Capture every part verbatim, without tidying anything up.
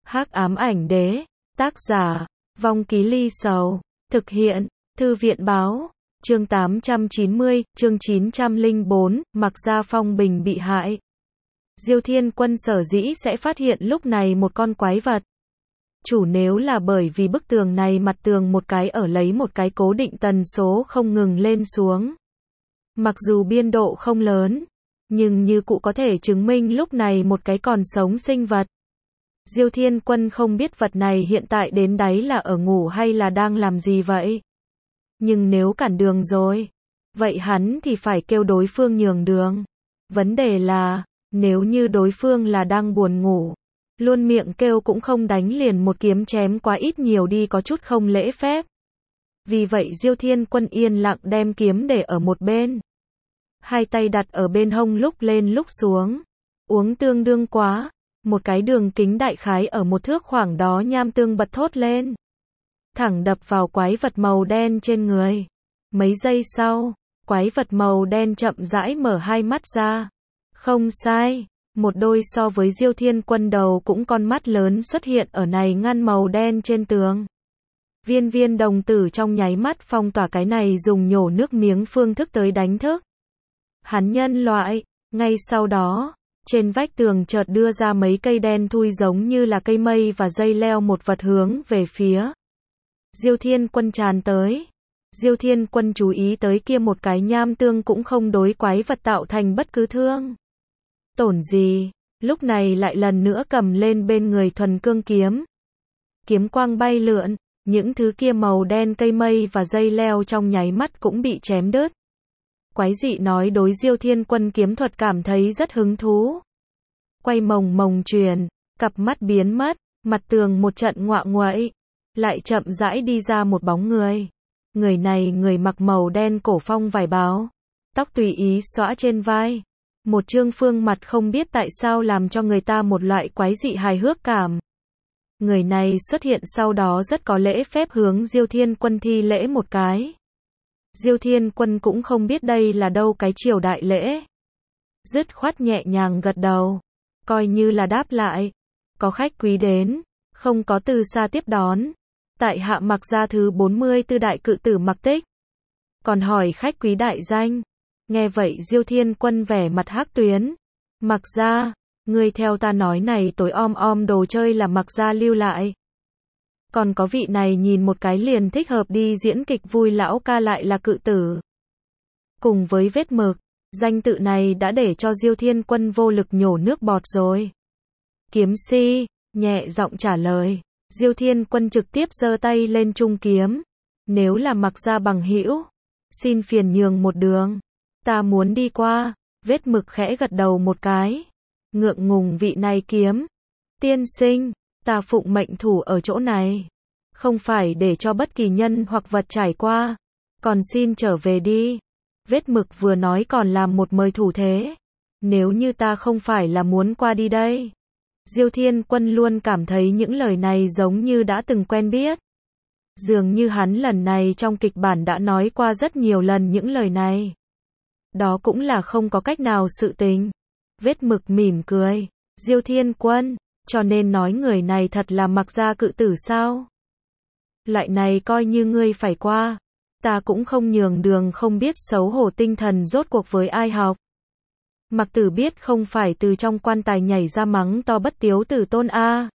Hắc ám ảnh đế, tác giả, Vong Ký Ly Sầu, thực hiện, Thư viện báo, chương tám trăm chín mươi, chương chín trăm lẻ bốn, Mặc Gia Phong Bình bị hại. Diêu Thiên Quân sở dĩ sẽ phát hiện lúc này một con quái vật. Chủ nếu là bởi vì bức tường này mặt tường một cái ở lấy một cái cố định tần số không ngừng lên xuống. Mặc dù biên độ không lớn, nhưng như cụ có thể chứng minh lúc này một cái còn sống sinh vật. Diêu Thiên Quân không biết vật này hiện tại đến đáy là ở ngủ hay là đang làm gì vậy. Nhưng nếu cản đường rồi, vậy hắn thì phải kêu đối phương nhường đường. Vấn đề là, nếu như đối phương là đang buồn ngủ, luôn miệng kêu cũng không đánh liền một kiếm chém quá ít nhiều đi có chút không lễ phép. Vì vậy Diêu Thiên Quân yên lặng đem kiếm để ở một bên. Hai tay đặt ở bên hông lúc lên lúc xuống. Uống tương đương quá. Một cái đường kính đại khái ở một thước khoảng đó nham tương bật thốt lên. Thẳng đập vào quái vật màu đen trên người. Mấy giây sau, quái vật màu đen chậm rãi mở hai mắt ra. Không sai, một đôi so với Diêu Thiên Quân đầu cũng con mắt lớn xuất hiện ở này ngăn màu đen trên tường. Viên viên đồng tử trong nháy mắt phong tỏa cái này dùng nhổ nước miếng phương thức tới đánh thức. Hắn nhân loại, ngay sau đó, trên vách tường chợt đưa ra mấy cây đen thui giống như là cây mây và dây leo một vật hướng về phía Diêu Thiên Quân tràn tới. Diêu Thiên Quân chú ý tới kia một cái nham tương cũng không đối quái vật tạo thành bất cứ thương tổn gì, lúc này lại lần nữa cầm lên bên người thuần cương kiếm. Kiếm quang bay lượn, những thứ kia màu đen cây mây và dây leo trong nháy mắt cũng bị chém đứt. Quái dị nói đối Diêu Thiên Quân kiếm thuật cảm thấy rất hứng thú. Quay mồng mồng truyền, cặp mắt biến mất, mặt tường một trận ngoạ nguậy, lại chậm rãi đi ra một bóng người. Người này người mặc màu đen cổ phong vải báo, tóc tùy ý xõa trên vai, một trương phương mặt không biết tại sao làm cho người ta một loại quái dị hài hước cảm. Người này xuất hiện sau đó rất có lễ phép hướng Diêu Thiên Quân thi lễ một cái. Diêu Thiên Quân cũng không biết đây là đâu cái triều đại lễ. Dứt khoát nhẹ nhàng gật đầu, coi như là đáp lại. Có khách quý đến, không có từ xa tiếp đón. Tại hạ Mặc Gia thứ bốn mươi tư đại cự tử Mặc Tích. Còn hỏi khách quý đại danh. Nghe vậy Diêu Thiên Quân vẻ mặt hắc tuyến. Mặc Gia, ngươi theo ta nói này tối om om đồ chơi là Mặc Gia lưu lại. Còn có vị này nhìn một cái liền thích hợp đi diễn kịch vui lão ca lại là cự tử. Cùng với vết mực, danh tự này đã để cho Diêu Thiên Quân vô lực nhổ nước bọt rồi. Kiếm si, nhẹ giọng trả lời. Diêu Thiên Quân trực tiếp giơ tay lên trung kiếm. Nếu là Mặc Gia bằng hữu, xin phiền nhường một đường. Ta muốn đi qua. Vết mực khẽ gật đầu một cái. Ngượng ngùng vị này kiếm. Tiên sinh, ta phụng mệnh thủ ở chỗ này. Không phải để cho bất kỳ nhân hoặc vật trải qua. Còn xin trở về đi. Vết mực vừa nói còn làm một mời thủ thế. Nếu như ta không phải là muốn qua đi đây. Diêu Thiên Quân luôn cảm thấy những lời này giống như đã từng quen biết. Dường như hắn lần này trong kịch bản đã nói qua rất nhiều lần những lời này. Đó cũng là không có cách nào sự tình. Vết mực mỉm cười. Diêu Thiên Quân, cho nên nói người này thật là Mặc Gia cự tử sao? Loại này coi như ngươi phải qua. Ta cũng không nhường đường không biết xấu hổ tinh thần rốt cuộc với ai học. Mặc Tử biết không phải từ trong quan tài nhảy ra mắng to bất tiếu tử tôn a.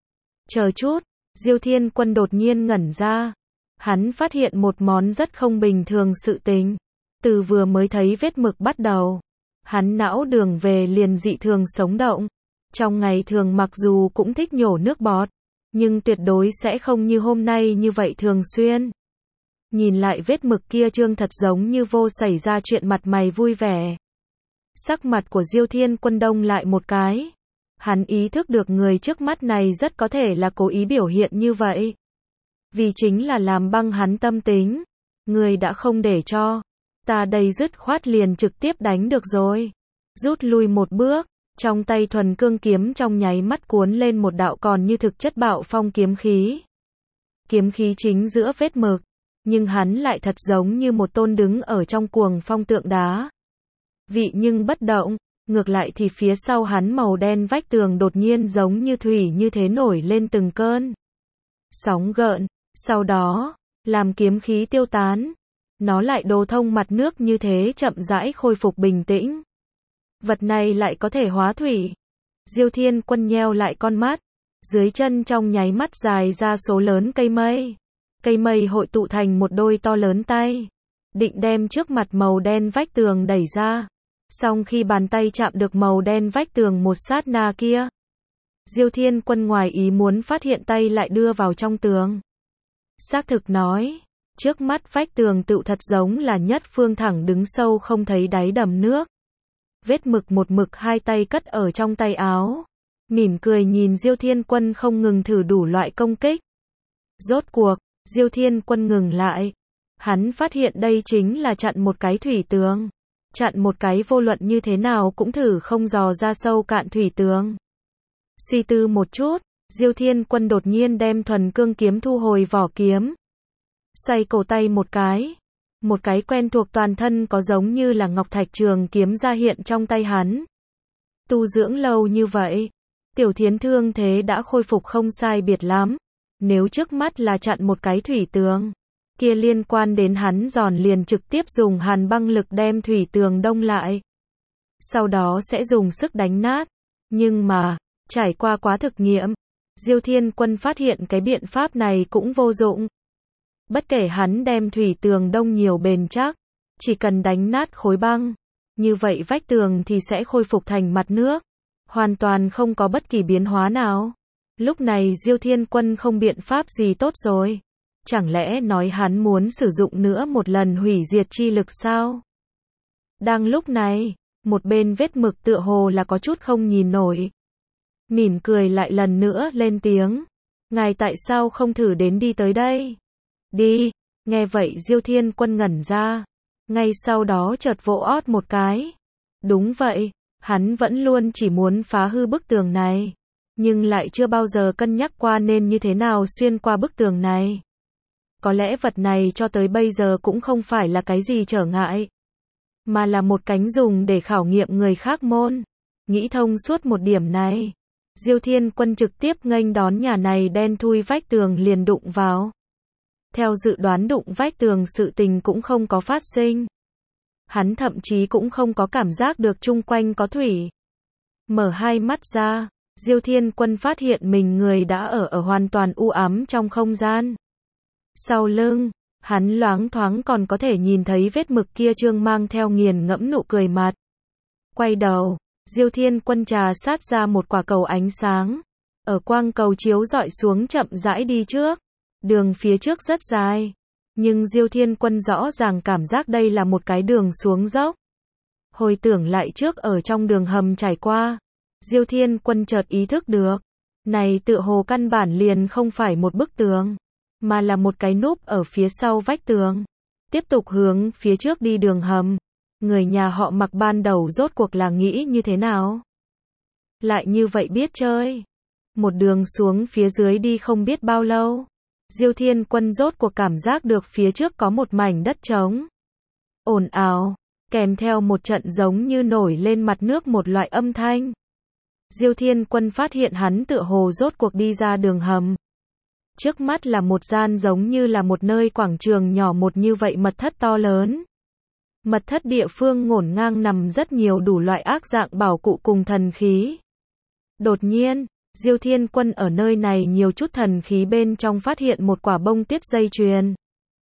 Chờ chút, Diêu Thiên Quân đột nhiên ngẩn ra. Hắn phát hiện một món rất không bình thường sự tình. Từ vừa mới thấy vết mực bắt đầu, hắn não đường về liền dị thường sống động. Trong ngày thường mặc dù cũng thích nhổ nước bọt, nhưng tuyệt đối sẽ không như hôm nay như vậy thường xuyên. Nhìn lại vết mực kia trương thật giống như vô xảy ra chuyện mặt mày vui vẻ. Sắc mặt của Diêu Thiên Quân đông lại một cái. Hắn ý thức được người trước mắt này rất có thể là cố ý biểu hiện như vậy. Vì chính là làm băng hắn tâm tính. Người đã không để cho. Ta đây dứt khoát liền trực tiếp đánh được rồi. Rút lui một bước. Trong tay thuần cương kiếm trong nháy mắt cuốn lên một đạo còn như thực chất bạo phong kiếm khí. Kiếm khí chính giữa vết mực. Nhưng hắn lại thật giống như một tôn đứng ở trong cuồng phong tượng đá. Vị nhưng bất động, Ngược lại thì phía sau hắn màu đen vách tường đột nhiên giống như thủy như thế nổi lên từng cơn sóng gợn, sau đó, làm kiếm khí tiêu tán, nó lại đổ thông mặt nước như thế chậm rãi khôi phục bình tĩnh. Vật này lại có thể hóa thủy. Diêu Thiên Quân nheo lại con mắt, dưới chân trong nháy mắt dài ra số lớn cây mây. Cây mây hội tụ thành một đôi to lớn tay, định đem trước mặt màu đen vách tường đẩy ra. Song khi bàn tay chạm được màu đen vách tường một sát na kia, Diêu Thiên Quân ngoài ý muốn phát hiện tay lại đưa vào trong tường. Xác thực nói, trước mắt vách tường tựu thật giống là nhất phương thẳng đứng sâu không thấy đáy đầm nước. Vết mực một mực hai tay cất ở trong tay áo, mỉm cười nhìn Diêu Thiên Quân không ngừng thử đủ loại công kích. Rốt cuộc, Diêu Thiên Quân ngừng lại. Hắn phát hiện đây chính là chặn một cái thủy tường. Chặn một cái vô luận như thế nào cũng thử không dò ra sâu cạn thủy tường. Suy tư một chút, Diêu Thiên Quân đột nhiên đem thuần cương kiếm thu hồi vỏ kiếm. Xoay cổ tay một cái. Một cái quen thuộc toàn thân có giống như là ngọc thạch trường kiếm ra hiện trong tay hắn. Tu dưỡng lâu như vậy, Tiểu Thiến thương thế đã khôi phục không sai biệt lắm. Nếu trước mắt là chặn một cái thủy tường, kia liên quan đến hắn giòn liền trực tiếp dùng hàn băng lực đem thủy tường đông lại. Sau đó sẽ dùng sức đánh nát. Nhưng mà, trải qua quá thực nghiệm, Diêu Thiên Quân phát hiện cái biện pháp này cũng vô dụng. Bất kể hắn đem thủy tường đông nhiều bền chắc, chỉ cần đánh nát khối băng, như vậy vách tường thì sẽ khôi phục thành mặt nước, hoàn toàn không có bất kỳ biến hóa nào. Lúc này Diêu Thiên Quân không biện pháp gì tốt rồi. Chẳng lẽ nói hắn muốn sử dụng nữa một lần hủy diệt chi lực sao? Đang lúc này, một bên vết mực tựa hồ là có chút không nhìn nổi. Mỉm cười lại lần nữa lên tiếng. Ngài tại sao không thử đến đi tới đây? Đi, nghe vậy Diêu Thiên Quân ngẩn ra. Ngay sau đó chợt vỗ ót một cái. Đúng vậy, hắn vẫn luôn chỉ muốn phá hư bức tường này. Nhưng lại chưa bao giờ cân nhắc qua nên như thế nào xuyên qua bức tường này. Có lẽ vật này cho tới bây giờ cũng không phải là cái gì trở ngại, mà là một cánh dùng để khảo nghiệm người khác môn. Nghĩ thông suốt một điểm này, Diêu Thiên Quân trực tiếp nghênh đón nhà này đen thui vách tường liền đụng vào. Theo dự đoán đụng vách tường sự tình cũng không có phát sinh. Hắn thậm chí cũng không có cảm giác được chung quanh có thủy. Mở hai mắt ra, Diêu Thiên Quân phát hiện mình người đã ở ở hoàn toàn u ám trong không gian. Sau lưng, hắn loáng thoáng còn có thể nhìn thấy vết mực kia trương mang theo nghiền ngẫm nụ cười mặt. Quay đầu, Diêu Thiên Quân trà sát ra một quả cầu ánh sáng. Ở quang cầu chiếu rọi xuống chậm rãi đi trước. Đường phía trước rất dài, nhưng Diêu Thiên Quân rõ ràng cảm giác đây là một cái đường xuống dốc. Hồi tưởng lại trước ở trong đường hầm trải qua, Diêu Thiên Quân chợt ý thức được, này tựa hồ căn bản liền không phải một bức tường, mà là một cái núp ở phía sau vách tường. Tiếp tục hướng phía trước đi đường hầm, người nhà họ Mặc ban đầu rốt cuộc là nghĩ như thế nào? Lại như vậy biết chơi. Một đường xuống phía dưới đi không biết bao lâu, Diêu Thiên Quân rốt cuộc cảm giác được phía trước có một mảnh đất trống. Ồn ào, kèm theo một trận giống như nổi lên mặt nước một loại âm thanh. Diêu Thiên Quân phát hiện hắn tựa hồ rốt cuộc đi ra đường hầm. Trước mắt là một gian giống như là một nơi quảng trường nhỏ một như vậy mật thất to lớn. Mật thất địa phương ngổn ngang nằm rất nhiều đủ loại ác dạng bảo cụ cùng thần khí. Đột nhiên, Diêu Thiên Quân ở nơi này nhiều chút thần khí bên trong phát hiện một quả bông tuyết dây chuyền.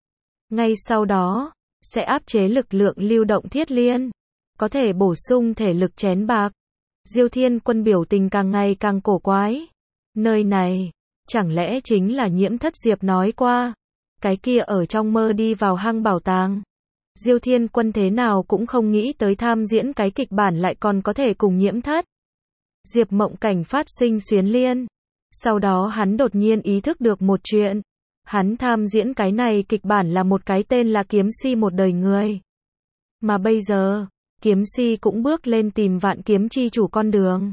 Ngay sau đó, sẽ áp chế lực lượng lưu động thiết liên, có thể bổ sung thể lực chén bạc. Diêu Thiên Quân biểu tình càng ngày càng cổ quái. Nơi này, chẳng lẽ chính là Nhiễm Thất Diệp nói qua, cái kia ở trong mơ đi vào hang bảo tàng. Diêu Thiên Quân thế nào cũng không nghĩ tới tham diễn cái kịch bản lại còn có thể cùng Nhiễm Thất Diệp mộng cảnh phát sinh xuyến liên. Sau đó hắn đột nhiên ý thức được một chuyện. Hắn tham diễn cái này kịch bản là một cái tên là Kiếm Si một đời người. Mà bây giờ, Kiếm Si cũng bước lên tìm vạn kiếm chi chủ con đường.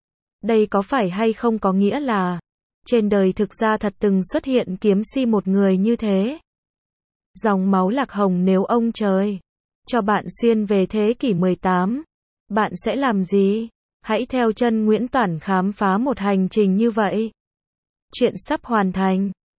Đây có phải hay không có nghĩa là trên đời thực ra thật từng xuất hiện Kiếm Si một người như thế. Dòng máu Lạc Hồng nếu ông trời cho bạn xuyên về thế kỷ mười tám. Bạn sẽ làm gì? Hãy theo chân Nguyễn Toản khám phá một hành trình như vậy. Chuyện sắp hoàn thành.